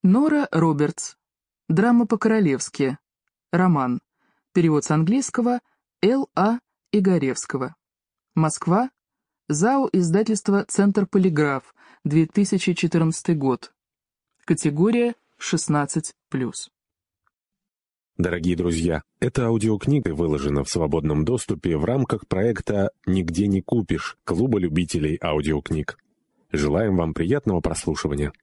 Нора Робертс. Драма по-королевски. Роман. Перевод с английского Л.А. Игоревского. Москва. ЗАО издательство «Центр Полиграф», 2014 год. Категория 16+. Дорогие друзья, эта аудиокнига выложена в свободном доступе в рамках проекта «Нигде не купишь» Клуба любителей аудиокниг. Желаем вам приятного прослушивания.